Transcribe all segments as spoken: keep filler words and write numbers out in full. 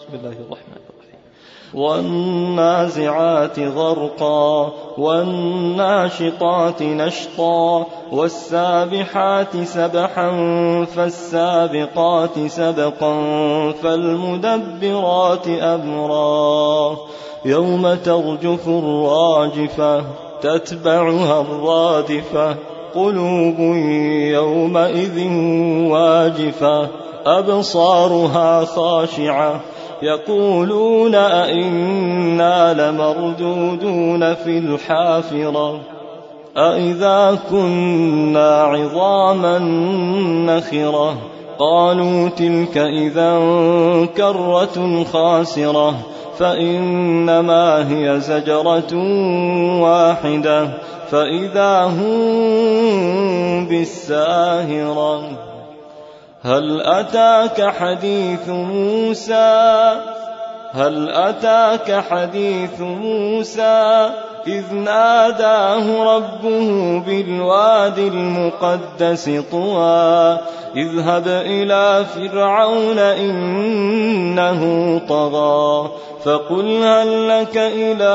بسم الله الرحمن الرحيم. والنازعات غرقا والناشطات نشطا والسابحات سبحا فالسابقات سبقا فالمدبرات أمرا يوم ترجف الراجفة تتبعها الرادفة قلوب يومئذ واجفة أبصارها خاشعة يقولون أئنا لمردودون في الحافرة أئذا كنا عظاما نخرة قالوا تلك إذا كرة خاسرة فإنما هي زجرة واحدة فإذا هم بالساهرة هل أتاك حديث موسى هل أتاك حديث موسى إذ ناداه ربه بالواد المقدس طوى اذهب إلى فرعون إنه طغى فقل هل لك إلى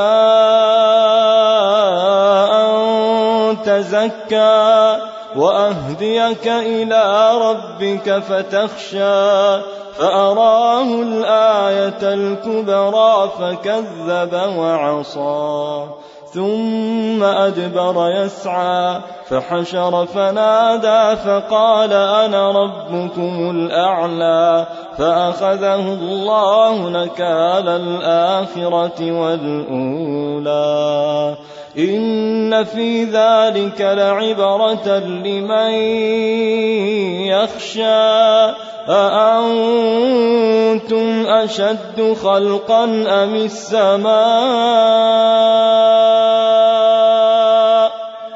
أن تزكى وأهديك إلى ربك فتخشى فأراه الآية الكبرى فكذب وعصى ثم أدبر يسعى فحشر فنادى فقال أنا ربكم الأعلى فأخذه الله نكال الآخرة والأولى إن في ذلك لعبرة لمن يخشى أأنتم أشد خلقا أم السماء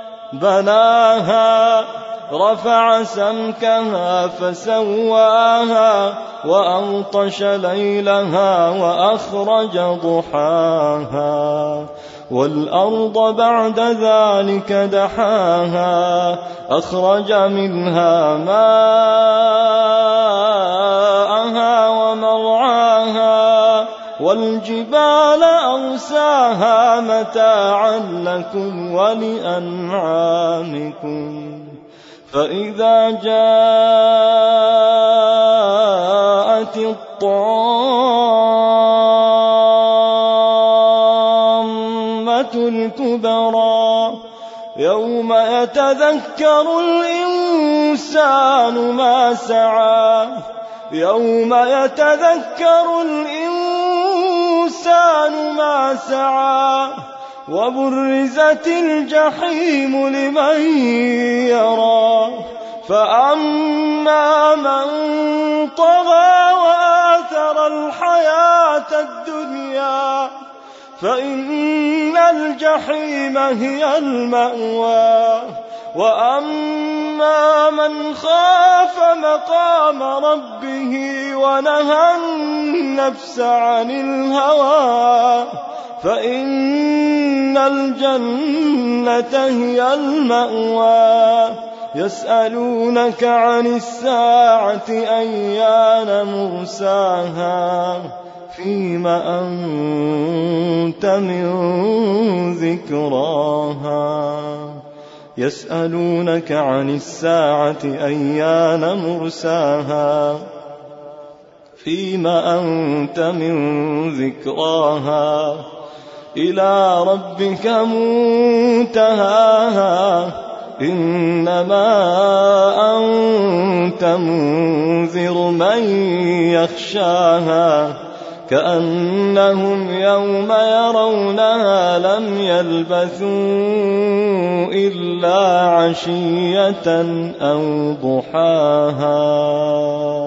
بناها رفع سمكها فسواها وأغطش ليلها وأخرج ضحاها والأرض بعد ذلك دحاها أخرج منها ماءها ومرعاها والجبال أرساها متاعا لكم ولأنعامكم فإذا جاءت الطامة الكبرى يوم يتذكر الإنسان ما سعى يوم يتذكر الإنسان ما سعى وبرزت الجحيم لمن يرى فأما من طغى وآثر الحياة الدنيا فإن الجحيم هي المأوى وأما من خاف مقام ربه ونهى النفس عن الهوى فإن الجنة هي المأوى يسألونك عن الساعة أيان مرساها فيم أنت من ذكراها يسألونك عن الساعة أيان مرساها فيم أنت من ذكراها إلى ربك منتهاها إنما أنت منذر من يخشاها كأنهم يوم يرونها لم يلبثوا إلا عشية أو ضحاها.